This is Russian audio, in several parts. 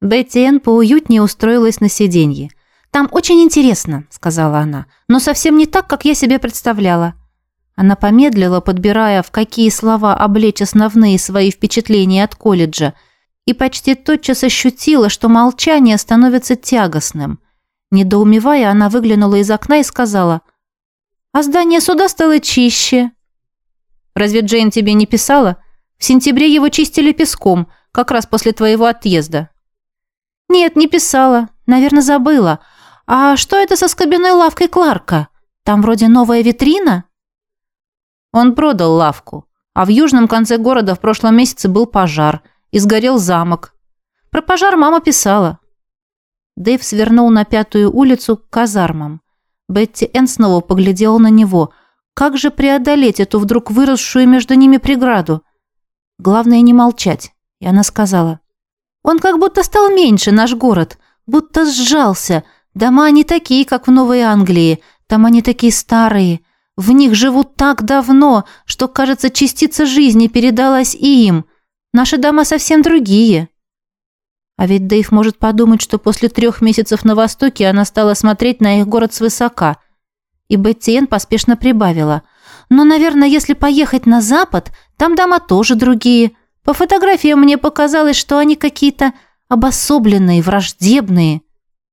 Бетти Энн поуютнее устроилась на сиденье. «Там очень интересно», — сказала она, «но совсем не так, как я себе представляла». Она помедлила, подбирая, в какие слова облечь основные свои впечатления от колледжа, и почти тотчас ощутила, что молчание становится тягостным. Недоумевая, она выглянула из окна и сказала: «А здание суда стало чище». «Разве Джейн тебе не писала? В сентябре его чистили песком, как раз после твоего отъезда». «Нет, не писала. Наверное, забыла. А что это со скобяной лавкой Кларка? Там вроде новая витрина?» Он продал лавку, а в южном конце города в прошлом месяце был пожар, и сгорел замок. Про пожар мама писала. Дэйв свернул на 5-ю улицу к казармам. Бетти Энн снова поглядела на него. Как же преодолеть эту вдруг выросшую между ними преграду? Главное не молчать. И она сказала: «Он как будто стал меньше, наш город, будто сжался. Дома не такие, как в Новой Англии. Там они такие старые. В них живут так давно, что, кажется, частица жизни передалась и им. Наши дома совсем другие». А ведь Дэйв может подумать, что после 3 месяцев на Востоке она стала смотреть на их город свысока. И Бетти Энн поспешно прибавила: «Но, наверное, если поехать на Запад, там дома тоже другие. По фотографиям мне показалось, что они какие-то обособленные, враждебные».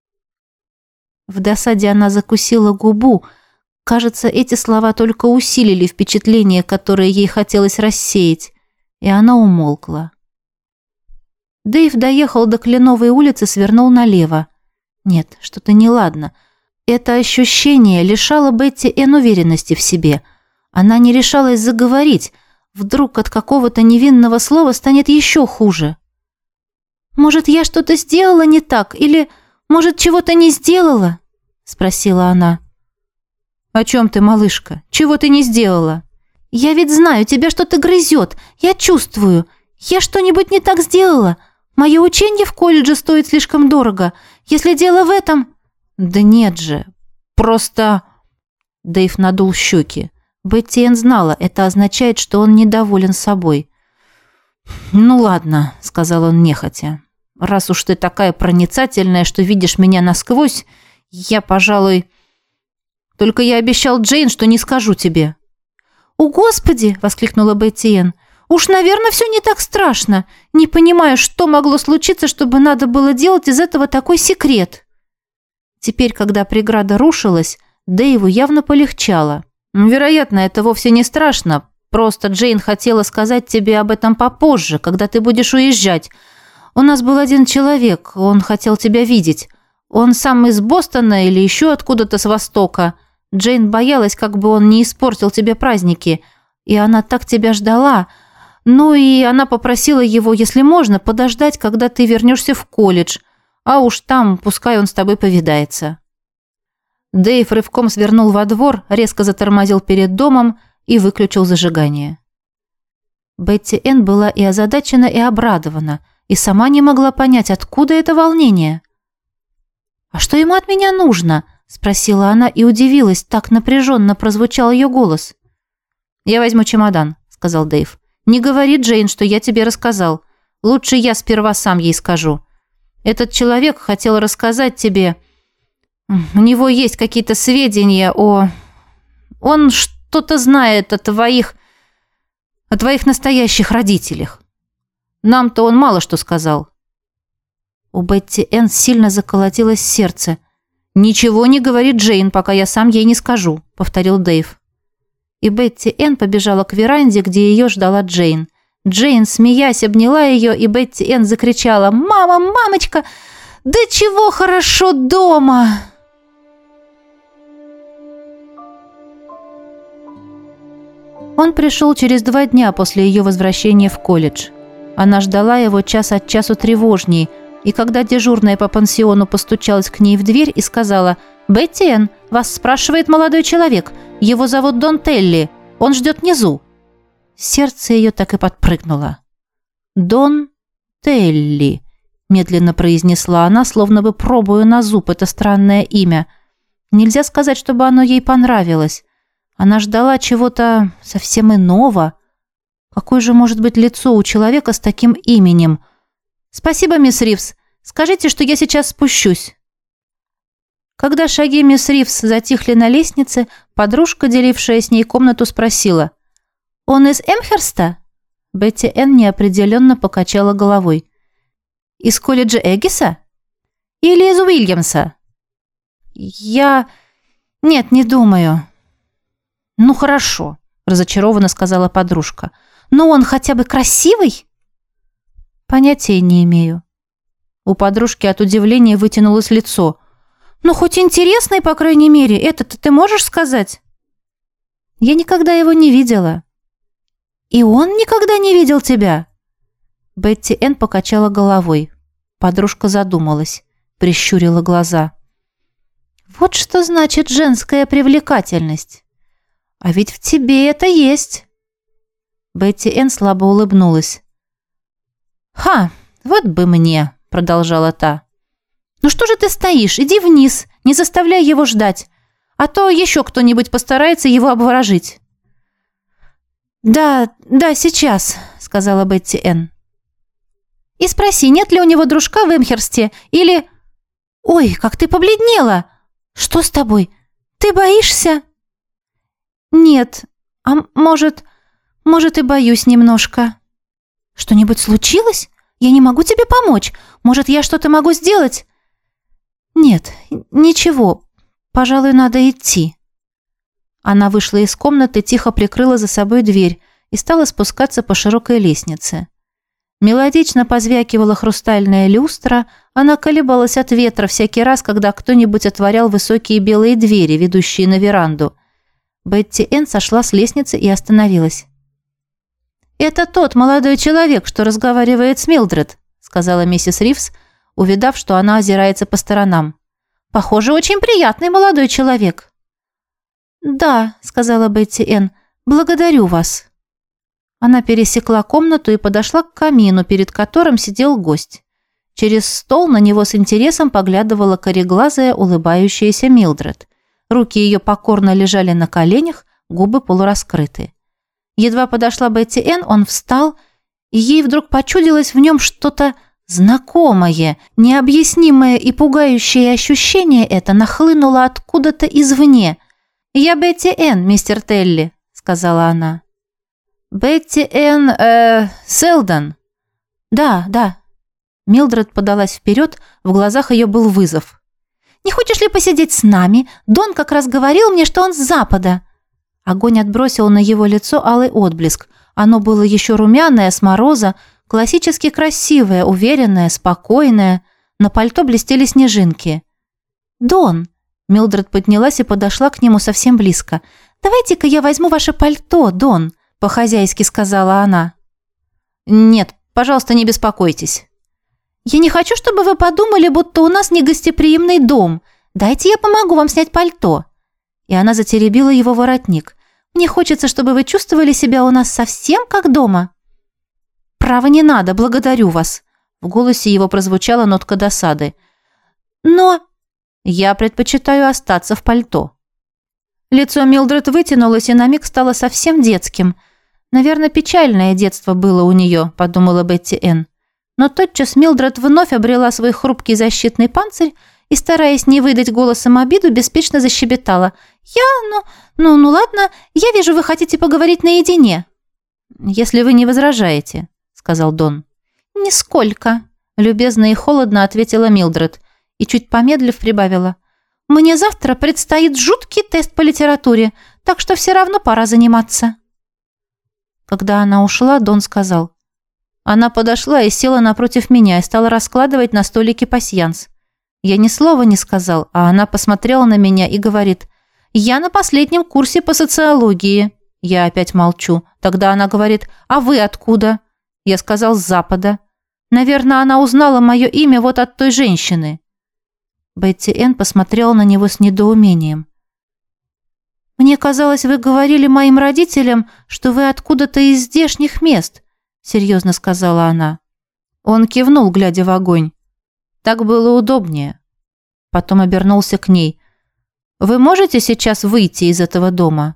В досаде она закусила губу. Кажется, эти слова только усилили впечатление, которое ей хотелось рассеять, и она умолкла. Дэйв доехал до Кленовой улицы, свернул налево. Нет, что-то неладно. Это ощущение лишало Бетти Энн уверенности в себе. Она не решалась заговорить. Вдруг от какого-то невинного слова станет еще хуже. «Может, я что-то сделала не так? Или, может, чего-то не сделала?» — спросила она. «О чем ты, малышка? Чего ты не сделала?» «Я ведь знаю, тебя что-то грызет. Я чувствую. Я что-нибудь не так сделала? Мое учение в колледже стоит слишком дорого. Если дело в этом...» «Да нет же. Просто...» Дэйв надул щеки. Бетти Энн знала, это означает, что он недоволен собой. «Ну ладно», — сказал он нехотя. «Раз уж ты такая проницательная, что видишь меня насквозь, я, пожалуй... Только я обещал Джейн, что не скажу тебе». «О, Господи!» — воскликнула Бетти Энн. «Уж, наверное, все не так страшно. Не понимаю, что могло случиться, чтобы надо было делать из этого такой секрет». Теперь, когда преграда рушилась, Дэйву явно полегчало. «Вероятно, это вовсе не страшно. Просто Джейн хотела сказать тебе об этом попозже, когда ты будешь уезжать. У нас был один человек, он хотел тебя видеть. Он сам из Бостона или еще откуда-то с Востока. Джейн боялась, как бы он не испортил тебе праздники. И она так тебя ждала. Ну и она попросила его, если можно, подождать, когда ты вернешься в колледж. А уж там, пускай он с тобой повидается». Дэйв рывком свернул во двор, резко затормозил перед домом и выключил зажигание. Бетти Энн была и озадачена, и обрадована, и сама не могла понять, откуда это волнение. «А что ему от меня нужно?» – спросила она и удивилась, так напряженно прозвучал ее голос. «Я возьму чемодан», – сказал Дэйв. «Не говори, Джейн, что я тебе рассказал. Лучше я сперва сам ей скажу. Этот человек хотел рассказать тебе... У него есть какие-то сведения о... Он что-то знает о твоих настоящих родителях. Нам-то он мало что сказал». У Бетти Энн сильно заколотилось сердце. «Ничего не говори Джейн, пока я сам ей не скажу», — повторил Дэйв. И Бетти Энн побежала к веранде, где ее ждала Джейн. Джейн, смеясь, обняла ее, и Бетти Энн закричала: «Мама, мамочка, да чего хорошо дома!» Он пришел через 2 дня после ее возвращения в колледж. Она ждала его час от часу тревожней, и когда дежурная по пансиону постучалась к ней в дверь и сказала: «Бетти Энн, вас спрашивает молодой человек. Его зовут Дон Телли. Он ждет внизу». Сердце ее так и подпрыгнуло. «Дон Телли», – медленно произнесла она, словно бы пробуя на зуб это странное имя. Нельзя сказать, чтобы оно ей понравилось. Она ждала чего-то совсем иного. Какое же может быть лицо у человека с таким именем? «Спасибо, мисс Ривз», — Скажите, что я сейчас спущусь». Когда шаги мисс Ривз затихли на лестнице, подружка, делившая с ней комнату, спросила: «Он из Эмхерста?» Бетти Энн неопределенно покачала головой. «Из колледжа Эггиса? Или из Уильямса?» «Нет, не думаю». «Ну, хорошо», – разочарованно сказала подружка. «Но он хотя бы красивый?» «Понятия не имею». У подружки от удивления вытянулось лицо. «Ну, хоть интересный, по крайней мере, это-то ты можешь сказать?» «Я никогда его не видела». «И он никогда не видел тебя?» Бетти Энн покачала головой. Подружка задумалась, прищурила глаза. «Вот что значит женская привлекательность. А ведь в тебе это есть». Бетти Энн слабо улыбнулась. «Ха, вот бы мне», — продолжала та. «Ну что же ты стоишь? Иди вниз, не заставляй его ждать, а то еще кто-нибудь постарается его обворожить». «Да, сейчас», — сказала Бетти Энн. «И спроси, нет ли у него дружка в Эмхерсте, или...» «Ой, как ты побледнела! Что с тобой? Ты боишься?» «Нет, а может, и боюсь немножко». «Что-нибудь случилось? Я не могу тебе помочь. Может, я что-то могу сделать?» «Нет, ничего. Пожалуй, надо идти». Она вышла из комнаты, тихо прикрыла за собой дверь и стала спускаться по широкой лестнице. Мелодично позвякивала хрустальная люстра, она колебалась от ветра всякий раз, когда кто-нибудь отворял высокие белые двери, ведущие на веранду. Бетти Энн сошла с лестницы и остановилась. «Это тот молодой человек, что разговаривает с Милдред», сказала миссис Ривз, увидав, что она озирается по сторонам. «Похоже, очень приятный молодой человек». «Да», — сказала Бетти Энн, — «благодарю вас». Она пересекла комнату и подошла к камину, перед которым сидел гость. Через стол на него с интересом поглядывала кореглазая, улыбающаяся Милдред. Руки ее покорно лежали на коленях, губы полураскрыты. Едва подошла Бетти Энн, он встал, и ей вдруг почудилось в нем что-то знакомое, необъяснимое и пугающее ощущение это нахлынуло откуда-то извне. «Я Бетти Энн, мистер Телли», — сказала она. «Бетти Энн, Селдон». «Да». Милдред подалась вперед, в глазах ее был вызов. «Не хочешь ли посидеть с нами? Дон как раз говорил мне, что он с запада». Огонь отбросил на его лицо алый отблеск. Оно было еще румяное, с мороза, классически красивое, уверенное, спокойное. На пальто блестели снежинки. «Дон», — Милдред поднялась и подошла к нему совсем близко. «Давайте-ка я возьму ваше пальто, Дон», — по-хозяйски сказала она. «Нет, пожалуйста, не беспокойтесь». «Я не хочу, чтобы вы подумали, будто у нас негостеприимный дом. Дайте я помогу вам снять пальто». И она затеребила его воротник. «Мне хочется, чтобы вы чувствовали себя у нас совсем как дома». «Право не надо, благодарю вас». В голосе его прозвучала нотка досады. «Но...» «Я предпочитаю остаться в пальто». Лицо Милдред вытянулось и на миг стало совсем детским. «Наверное, печальное детство было у нее», — подумала Бетти Энн. Но тотчас Милдред вновь обрела свой хрупкий защитный панцирь и, стараясь не выдать голосом обиду, беспечно защебетала. Ну ладно, я вижу, вы хотите поговорить наедине». «Если вы не возражаете», — сказал Дон. «Нисколько», — любезно и холодно ответила Милдред и, чуть помедлив, прибавила. «Мне завтра предстоит жуткий тест по литературе, так что все равно пора заниматься». Когда она ушла, Дон сказал. Она подошла и села напротив меня и стала раскладывать на столике пасьянс. Я ни слова не сказал, а она посмотрела на меня и говорит: «Я на последнем курсе по социологии». Я опять молчу. Тогда она говорит: «А вы откуда?» Я сказал: «С Запада». Наверное, она узнала мое имя вот от той женщины. Бетти Энн посмотрела на него с недоумением. «Мне казалось, вы говорили моим родителям, что вы откуда-то из здешних мест», — серьезно сказала она. Он кивнул, глядя в огонь. Так было удобнее. Потом обернулся к ней. «Вы можете сейчас выйти из этого дома?»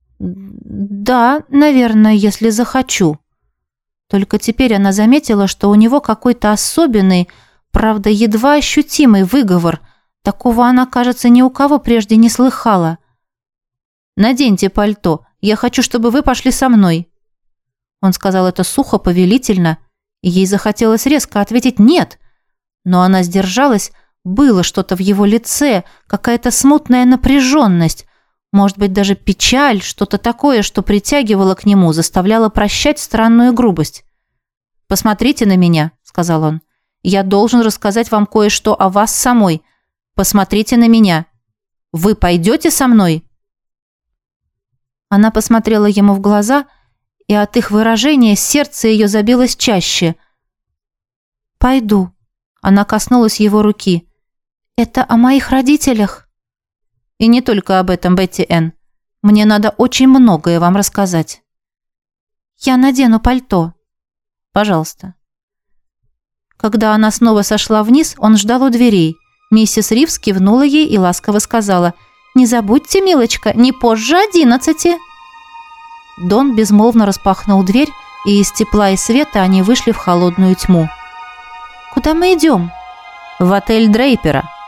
«Да, наверное, если захочу». Только теперь она заметила, что у него какой-то особенный, Правда, едва ощутимый выговор. Такого она, кажется, ни у кого прежде не слыхала. «Наденьте пальто. Я хочу, чтобы вы пошли со мной». Он сказал это сухо, повелительно, и ей захотелось резко ответить «нет». Но она сдержалась, было что-то в его лице, какая-то смутная напряженность, может быть, даже печаль, что-то такое, что притягивало к нему, заставляло прощать странную грубость. «Посмотрите на меня», — сказал он. «Я должен рассказать вам кое-что о вас самой. Посмотрите на меня. Вы пойдете со мной?» Она посмотрела ему в глаза, и от их выражения сердце ее забилось чаще. «Пойду». Она коснулась его руки. «Это о моих родителях?» «И не только об этом, Бетти Энн. Мне надо очень многое вам рассказать». «Я надену пальто». «Пожалуйста». Когда она снова сошла вниз, он ждал у дверей. Миссис Ривз кивнула ей и ласково сказала: «Не забудьте, милочка, не позже 11». Дон безмолвно распахнул дверь, и из тепла и света они вышли в холодную тьму. «Куда мы идем?» «В отель Дрейпера».